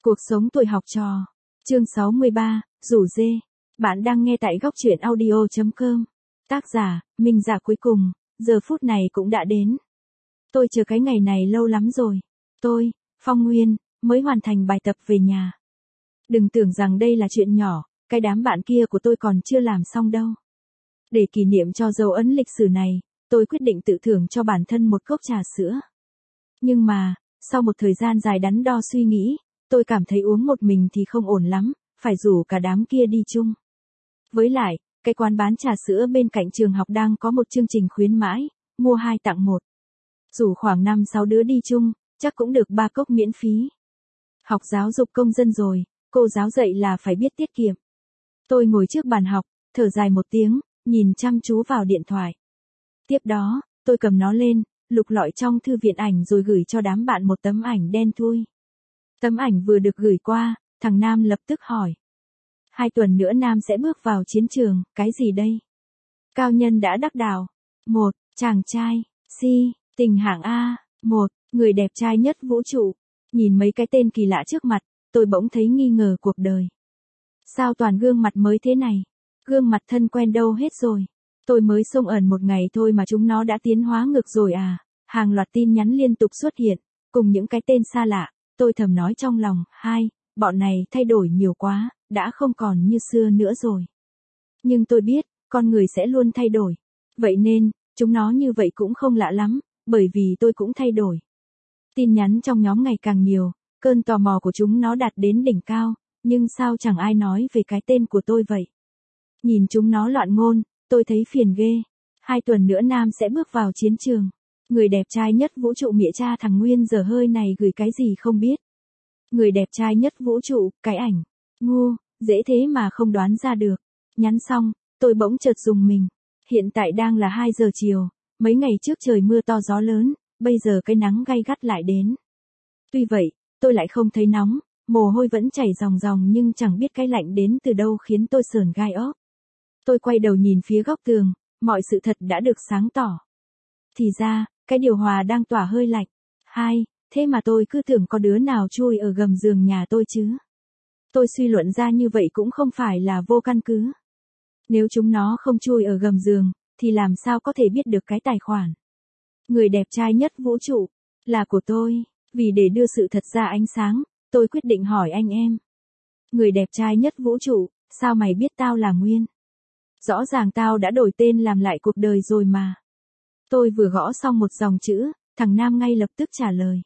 Cuộc sống tuổi học trò. Chương 63, rủ dê. Bạn đang nghe tại góc truyện audio.com. Tác giả, Minh Dạ. Cuối cùng, giờ phút này cũng đã đến. Tôi chờ cái ngày này lâu lắm rồi. Tôi, Phong Nguyên, mới hoàn thành bài tập về nhà. Đừng tưởng rằng đây là chuyện nhỏ, cái đám bạn kia của tôi còn chưa làm xong đâu. Để kỷ niệm cho dấu ấn lịch sử này, tôi quyết định tự thưởng cho bản thân một cốc trà sữa. Nhưng mà, sau một thời gian dài đắn đo suy nghĩ, tôi cảm thấy uống một mình thì không ổn lắm, phải rủ cả đám kia đi chung. Với lại, cái quán bán trà sữa bên cạnh trường học đang có một chương trình khuyến mãi, mua 2 tặng 1. Rủ khoảng 5-6 đứa đi chung, chắc cũng được 3 cốc miễn phí. Học giáo dục công dân rồi, cô giáo dạy là phải biết tiết kiệm. Tôi ngồi trước bàn học, thở dài một tiếng, nhìn chăm chú vào điện thoại. Tiếp đó, tôi cầm nó lên, lục lọi trong thư viện ảnh rồi gửi cho đám bạn một tấm ảnh đen thui. Tấm ảnh vừa được gửi qua, thằng Nam lập tức hỏi. 2 tuần nữa Nam sẽ bước vào chiến trường, cái gì đây? Cao nhân đã đắc đạo. 1. Chàng trai. Si. Tình hạng A. 1. Người đẹp trai nhất vũ trụ. Nhìn mấy cái tên kỳ lạ trước mặt, tôi bỗng thấy nghi ngờ cuộc đời. Sao toàn gương mặt mới thế này? Gương mặt thân quen đâu hết rồi? Tôi mới xông ẩn một ngày thôi mà chúng nó đã tiến hóa ngược rồi à? Hàng loạt tin nhắn liên tục xuất hiện, cùng những cái tên xa lạ. Tôi thầm nói trong lòng, bọn này thay đổi nhiều quá, đã không còn như xưa nữa rồi. Nhưng tôi biết, con người sẽ luôn thay đổi. Vậy nên, chúng nó như vậy cũng không lạ lắm, bởi vì tôi cũng thay đổi. Tin nhắn trong nhóm ngày càng nhiều, cơn tò mò của chúng nó đạt đến đỉnh cao, nhưng sao chẳng ai nói về cái tên của tôi vậy? Nhìn chúng nó loạn ngôn, tôi thấy phiền ghê. 2 tuần nữa Nam sẽ bước vào chiến trường. Người đẹp trai nhất vũ trụ mịa cha thằng Nguyên dở hơi này gửi cái gì không biết. Người đẹp trai nhất vũ trụ, cái ảnh. Ngu, dễ thế mà không đoán ra được. Nhắn xong, tôi bỗng chợt rùng mình. Hiện tại đang là 2 giờ chiều, mấy ngày trước trời mưa to gió lớn, bây giờ cái nắng gay gắt lại đến. Tuy vậy, tôi lại không thấy nóng, mồ hôi vẫn chảy ròng ròng nhưng chẳng biết cái lạnh đến từ đâu khiến tôi sởn gai ốc. Tôi quay đầu nhìn phía góc tường, mọi sự thật đã được sáng tỏ. Thì ra, cái điều hòa đang tỏa hơi lạnh. Thế mà tôi cứ tưởng có đứa nào chui ở gầm giường nhà tôi chứ. Tôi suy luận ra như vậy cũng không phải là vô căn cứ. Nếu chúng nó không chui ở gầm giường, thì làm sao có thể biết được cái tài khoản. Người đẹp trai nhất vũ trụ, là của tôi. Vì để đưa sự thật ra ánh sáng, tôi quyết định hỏi anh em. Người đẹp trai nhất vũ trụ, sao mày biết tao là Nguyên? Rõ ràng tao đã đổi tên làm lại cuộc đời rồi mà. Tôi vừa gõ xong một dòng chữ, thằng Nam ngay lập tức trả lời.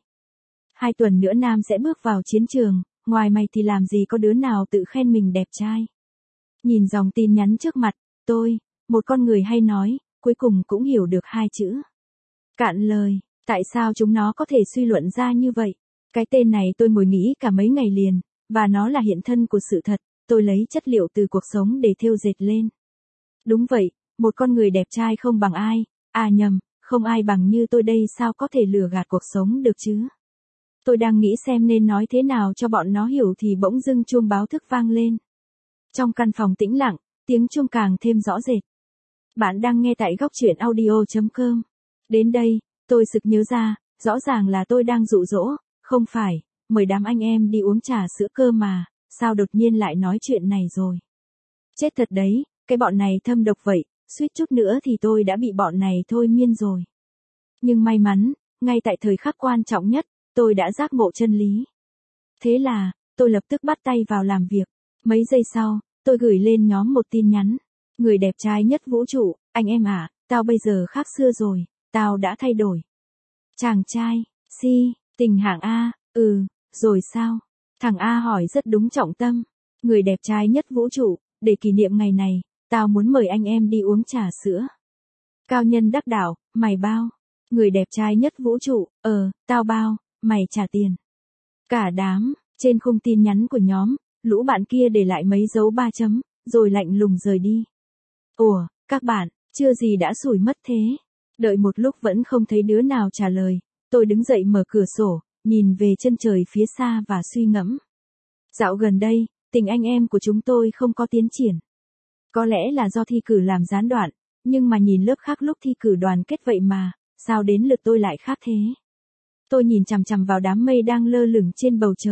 2 tuần nữa Nam sẽ bước vào chiến trường, ngoài mày thì làm gì có đứa nào tự khen mình đẹp trai. Nhìn dòng tin nhắn trước mặt, tôi, một con người hay nói, cuối cùng cũng hiểu được 2 chữ. Cạn lời, tại sao chúng nó có thể suy luận ra như vậy? Cái tên này tôi ngồi nghĩ cả mấy ngày liền, và nó là hiện thân của sự thật, tôi lấy chất liệu từ cuộc sống để thêu dệt lên. Đúng vậy, một con người đẹp trai không bằng ai, nhầm, không ai bằng như tôi đây sao có thể lừa gạt cuộc sống được chứ? Tôi đang nghĩ xem nên nói thế nào cho bọn nó hiểu thì bỗng dưng chuông báo thức vang lên. Trong căn phòng tĩnh lặng, tiếng chuông càng thêm rõ rệt. Bạn đang nghe tại góc truyện audio.com. Đến đây, tôi sực nhớ ra, rõ ràng là tôi đang dụ dỗ, không phải, mời đám anh em đi uống trà sữa cơ mà, sao đột nhiên lại nói chuyện này rồi. Chết thật đấy, cái bọn này thâm độc vậy, suýt chút nữa thì tôi đã bị bọn này thôi miên rồi. Nhưng may mắn, ngay tại thời khắc quan trọng nhất, tôi đã giác ngộ chân lý. Thế là, tôi lập tức bắt tay vào làm việc. Mấy giây sau, tôi gửi lên nhóm một tin nhắn. Người đẹp trai nhất vũ trụ, anh em à, tao bây giờ khác xưa rồi, tao đã thay đổi. Chàng trai, si, tình hạng A, rồi sao? Thằng A hỏi rất đúng trọng tâm. Người đẹp trai nhất vũ trụ, để kỷ niệm ngày này, tao muốn mời anh em đi uống trà sữa. Cao nhân đắc đạo, mày bao. Người đẹp trai nhất vũ trụ, tao bao, mày trả tiền. Cả đám, trên khung tin nhắn của nhóm, lũ bạn kia để lại mấy dấu 3 chấm, rồi lạnh lùng rời đi. Ủa, các bạn, chưa gì đã xủi mất thế. Đợi một lúc vẫn không thấy đứa nào trả lời, tôi đứng dậy mở cửa sổ, nhìn về chân trời phía xa và suy ngẫm. Dạo gần đây, tình anh em của chúng tôi không có tiến triển. Có lẽ là do thi cử làm gián đoạn, nhưng mà nhìn lớp khác lúc thi cử đoàn kết vậy mà, sao đến lượt tôi lại khác thế? Tôi nhìn chằm chằm vào đám mây đang lơ lửng trên bầu trời,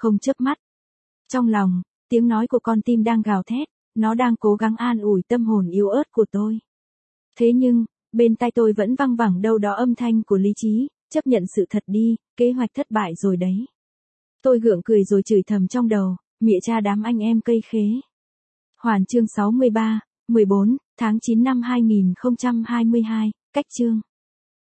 không chớp mắt. Trong lòng, tiếng nói của con tim đang gào thét, nó đang cố gắng an ủi tâm hồn yếu ớt của tôi. Thế nhưng, bên tai tôi vẫn văng vẳng đâu đó âm thanh của lý trí, chấp nhận sự thật đi, kế hoạch thất bại rồi đấy. Tôi gượng cười rồi chửi thầm trong đầu, mẹ cha đám anh em cây khế. Hoàn chương 63, 14, tháng 9 năm 2022, cách chương.